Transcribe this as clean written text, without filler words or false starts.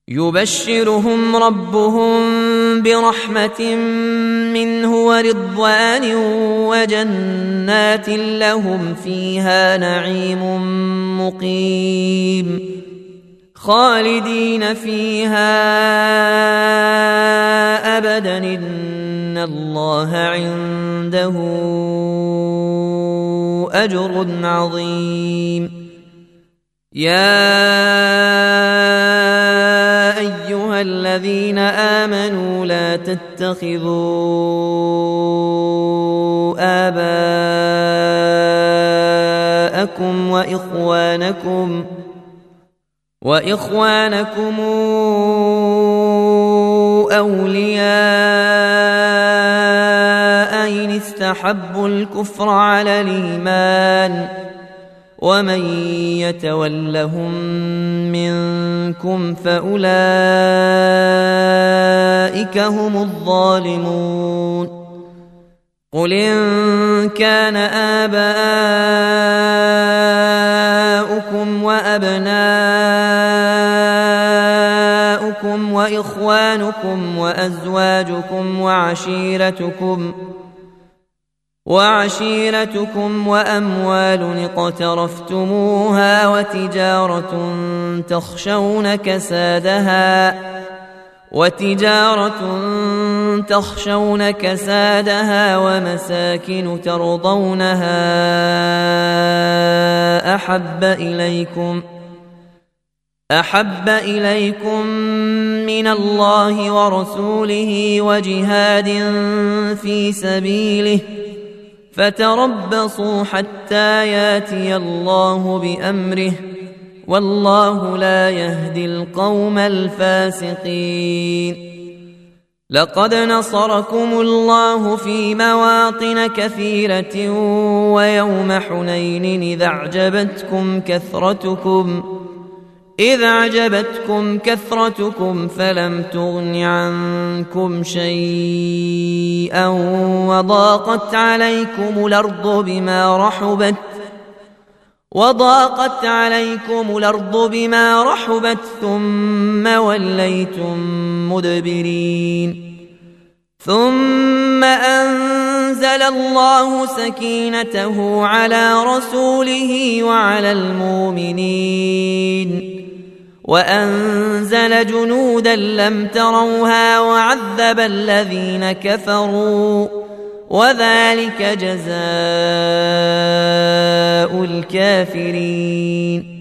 يبشرهم ربهم برحمة منه ورضوان وجنات لهم فيها نعيم مقيم خالدين فيها أبدا إن الله عنده أجر عظيم. يا أيها الذين آمنوا لا تتخذوا آباءكم وإخوانكم أولياء إن استحبوا الكفر على الإيمان ومن يتولهم منكم فأولئك هم الظالمون. قل إن كان آباؤكم وأبناؤكم وإخوانكم وأزواجكم وعشيرتكم وأموال اقترفتموها وتجارة تخشون كسادها ومساكن ترضونها أحب إليكم من الله ورسوله وجهاد في سبيله فتربصوا حتى ياتي الله بأمره والله لا يهدي القوم الفاسقين. لقد نصركم الله في مواطن كثيرة ويوم حنين إذ أعجبتكم كثرتكم فلم تغن عنكم شيئا وضاقت عليكم الأرض بما رحبت ثم وليتم مدبرين. ثم أنزل الله سكينته على رسوله وعلى المؤمنين وأنزل جنودا لم تروها وعذب الذين كفروا وذلك جزاء الكافرين.